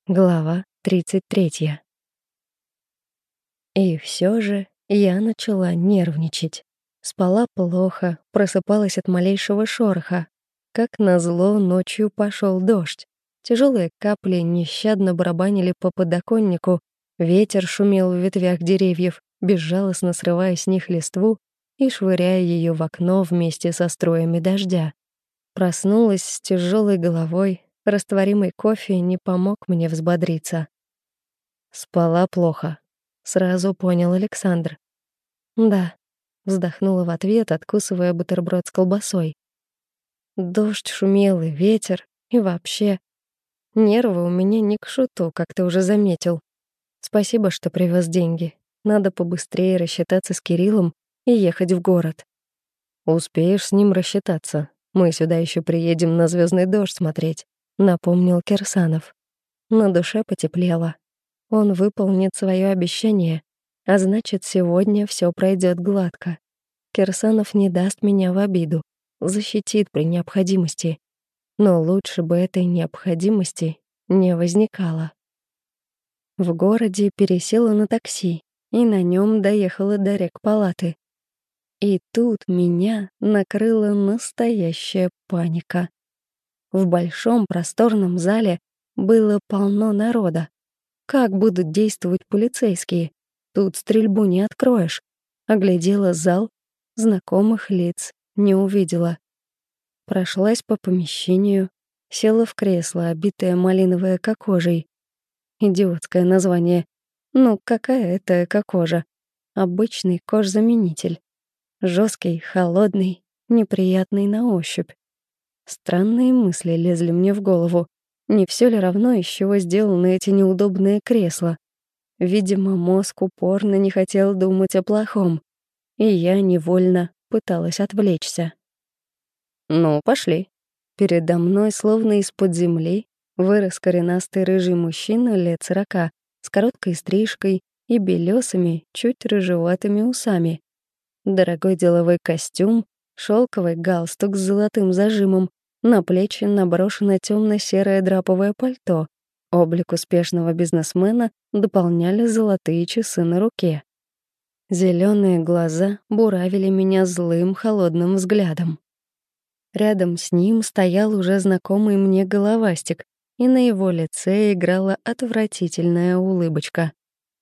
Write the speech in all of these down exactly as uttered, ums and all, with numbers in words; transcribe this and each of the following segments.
Глава тридцать третья. И все же я начала нервничать. Спала плохо, просыпалась от малейшего шороха. Как назло, ночью пошел дождь. Тяжелые капли нещадно барабанили по подоконнику, ветер шумел в ветвях деревьев, безжалостно срывая с них листву и швыряя ее в окно вместе со струями дождя. Проснулась с тяжелой головой, растворимый кофе не помог мне взбодриться. Спала плохо. Сразу понял Александр. Да, вздохнула в ответ, откусывая бутерброд с колбасой. Дождь шумел и ветер, и вообще. Нервы у меня не к шуту, как ты уже заметил. Спасибо, что привез деньги. Надо побыстрее рассчитаться с Кириллом и ехать в город. Успеешь с ним рассчитаться. Мы сюда еще приедем на звездный дождь смотреть, напомнил Кирсанов. На душе потеплело. Он выполнит свое обещание, а значит, сегодня все пройдет гладко. Кирсанов не даст меня в обиду, защитит при необходимости. Но лучше бы этой необходимости не возникало. В городе пересела на такси и на нем доехала до рекпалаты. И тут меня накрыла настоящая паника. В большом просторном зале было полно народа. Как будут действовать полицейские? Тут стрельбу не откроешь. Оглядела зал, знакомых лиц не увидела. Прошлась по помещению, села в кресло, обитое малиновой эко-кожей. Идиотское название. Ну, какая это эко-кожа? Обычный кожзаменитель. Жесткий, холодный, неприятный на ощупь. Странные мысли лезли мне в голову. Не все ли равно, из чего сделаны эти неудобные кресла? Видимо, мозг упорно не хотел думать о плохом, и я невольно пыталась отвлечься. «Ну, пошли». Передо мной, словно из-под земли, вырос коренастый рыжий мужчина лет сорока с короткой стрижкой и белесыми, чуть рыжеватыми усами. Дорогой деловой костюм, шелковый галстук с золотым зажимом, на плечи наброшено темно-серое драповое пальто. Облик успешного бизнесмена дополняли золотые часы на руке. Зеленые глаза буравили меня злым холодным взглядом. Рядом с ним стоял уже знакомый мне головастик, и на его лице играла отвратительная улыбочка.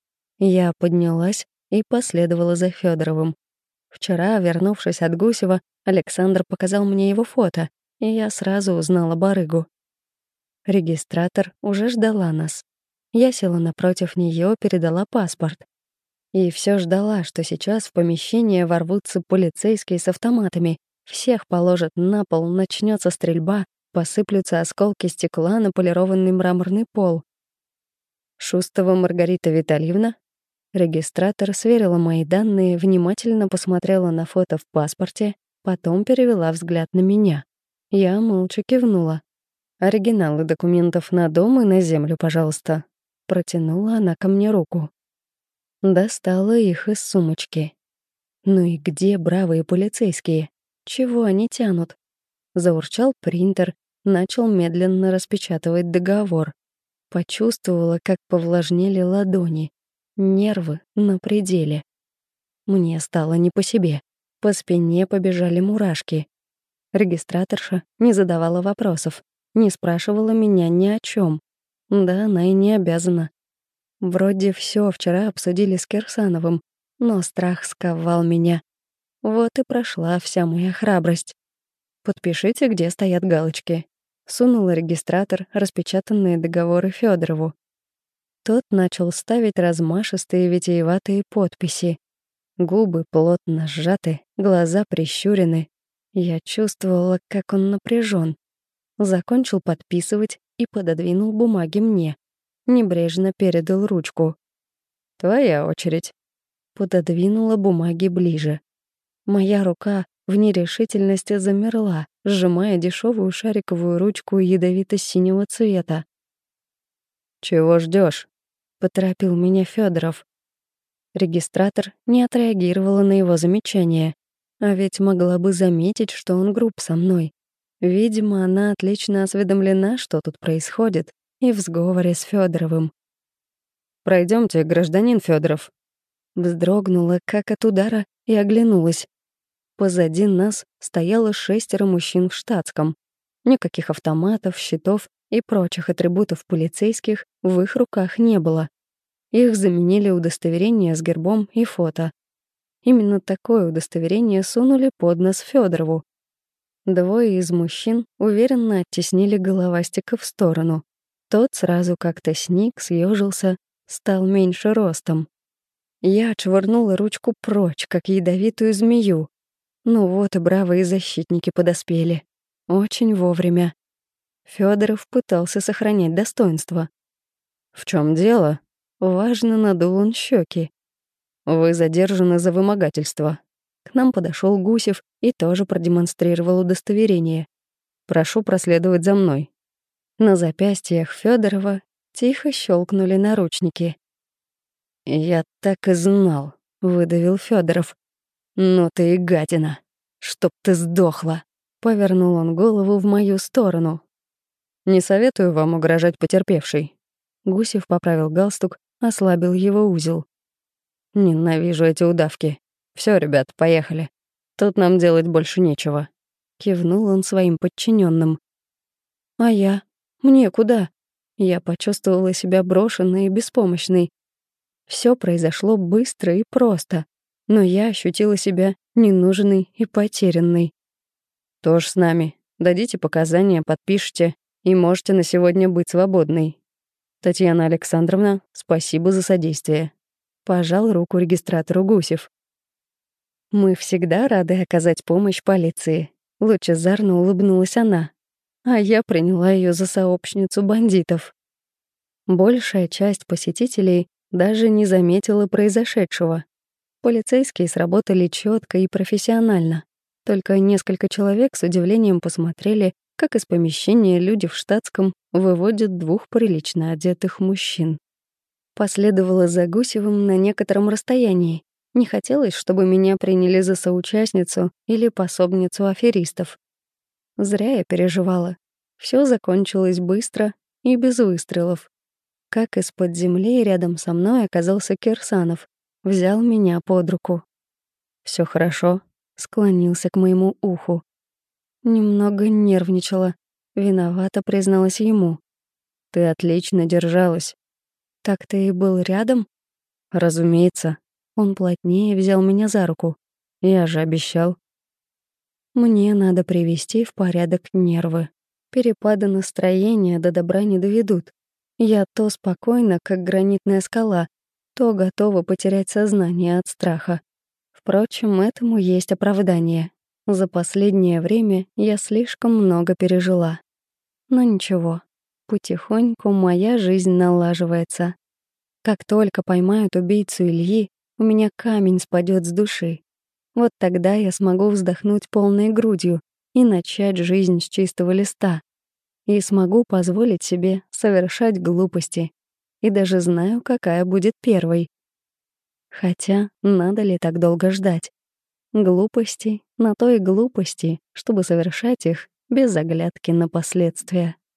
Я поднялась и последовала за Федоровым. Вчера, вернувшись от Гусева, Александр показал мне его фото, и я сразу узнала барыгу. Регистратор уже ждала нас. Я села напротив нее, передала паспорт. И все ждала, что сейчас в помещение ворвутся полицейские с автоматами, всех положат на пол, начнется стрельба, посыплются осколки стекла на полированный мраморный пол. Шустова Маргарита Витальевна. Регистратор сверила мои данные, внимательно посмотрела на фото в паспорте, потом перевела взгляд на меня. Я молча кивнула. «Оригиналы документов на дом и на землю, пожалуйста». Протянула она ко мне руку. Достала их из сумочки. Ну и где бравые полицейские? Чего они тянут? Заурчал принтер, начал медленно распечатывать договор. Почувствовала, как повлажнели ладони. Нервы на пределе. Мне стало не по себе. По спине побежали мурашки. Регистраторша не задавала вопросов, не спрашивала меня ни о чем. Да, она и не обязана. Вроде все вчера обсудили с Кирсановым, но страх сковал меня. Вот и прошла вся моя храбрость. «Подпишите, где стоят галочки». Сунула регистратор распечатанные договоры Федорову. Тот начал ставить размашистые витиеватые подписи. Губы плотно сжаты, глаза прищурены. Я чувствовала, как он напряжен. Закончил подписывать и пододвинул бумаги мне. Небрежно передал ручку. «Твоя очередь». Пододвинула бумаги ближе. Моя рука в нерешительности замерла, сжимая дешевую шариковую ручку ядовито-синего цвета. «Чего ждешь? Поторопил меня Федоров. Регистратор не отреагировала на его замечание, а ведь могла бы заметить, что он груб со мной. Видимо, она отлично осведомлена, что тут происходит, и в сговоре с Федоровым. Пройдемте, гражданин Федоров. Вздрогнула, как от удара, и оглянулась. Позади нас стояло шестеро мужчин в штатском. Никаких автоматов, щитов и прочих атрибутов полицейских в их руках не было. Их заменили удостоверения с гербом и фото. Именно такое удостоверение сунули под нос Федорову. Двое из мужчин уверенно оттеснили головастика в сторону. Тот сразу как-то сник, съежился, стал меньше ростом. Я отшвырнула ручку прочь, как ядовитую змею. Ну вот и бравые защитники подоспели. Очень вовремя. Федоров пытался сохранять достоинство. В чем дело? Важно надул он щеки. Вы задержаны за вымогательство. К нам подошел Гусев и тоже продемонстрировал удостоверение. Прошу проследовать за мной. На запястьях Федорова тихо щелкнули наручники. «Я так и знал», — выдавил Федоров. «Ну ты и гадина! Чтоб ты сдохла!» Повернул он голову в мою сторону. «Не советую вам угрожать потерпевшей». Гусев поправил галстук, ослабил его узел. «Ненавижу эти удавки. Все, ребят, поехали. Тут нам делать больше нечего». Кивнул он своим подчиненным. «А я? Мне куда?» Я почувствовала себя брошенной и беспомощной. Все произошло быстро и просто, но я ощутила себя ненужной и потерянной. «Тоже с нами. Дадите показания, подпишите, и можете на сегодня быть свободной. Татьяна Александровна, спасибо за содействие». Пожал руку регистратору Гусев. «Мы всегда рады оказать помощь полиции», — лучезарно улыбнулась она, а я приняла ее за сообщницу бандитов. Большая часть посетителей даже не заметила произошедшего. Полицейские сработали четко и профессионально. Только несколько человек с удивлением посмотрели, как из помещения люди в штатском выводят двух прилично одетых мужчин. Последовала за Гусевым на некотором расстоянии. Не хотелось, чтобы меня приняли за соучастницу или пособницу аферистов. Зря я переживала. Все закончилось быстро и без выстрелов. Как из-под земли рядом со мной оказался Кирсанов. Взял меня под руку. Все хорошо?» — склонился к моему уху. Немного нервничала. Виновата призналась ему. «Ты отлично держалась». «Так ты и был рядом?» «Разумеется». Он плотнее взял меня за руку. «Я же обещал». Мне надо привести в порядок нервы. Перепады настроения до добра не доведут. Я то спокойна, как гранитная скала, то готова потерять сознание от страха. Впрочем, этому есть оправдание. За последнее время я слишком много пережила. Но ничего, потихоньку моя жизнь налаживается. Как только поймают убийцу Ильи, у меня камень спадет с души. Вот тогда я смогу вздохнуть полной грудью и начать жизнь с чистого листа. И смогу позволить себе совершать глупости. И даже знаю, какая будет первой. Хотя, надо ли так долго ждать? Глупости на то и глупости, чтобы совершать их без оглядки на последствия.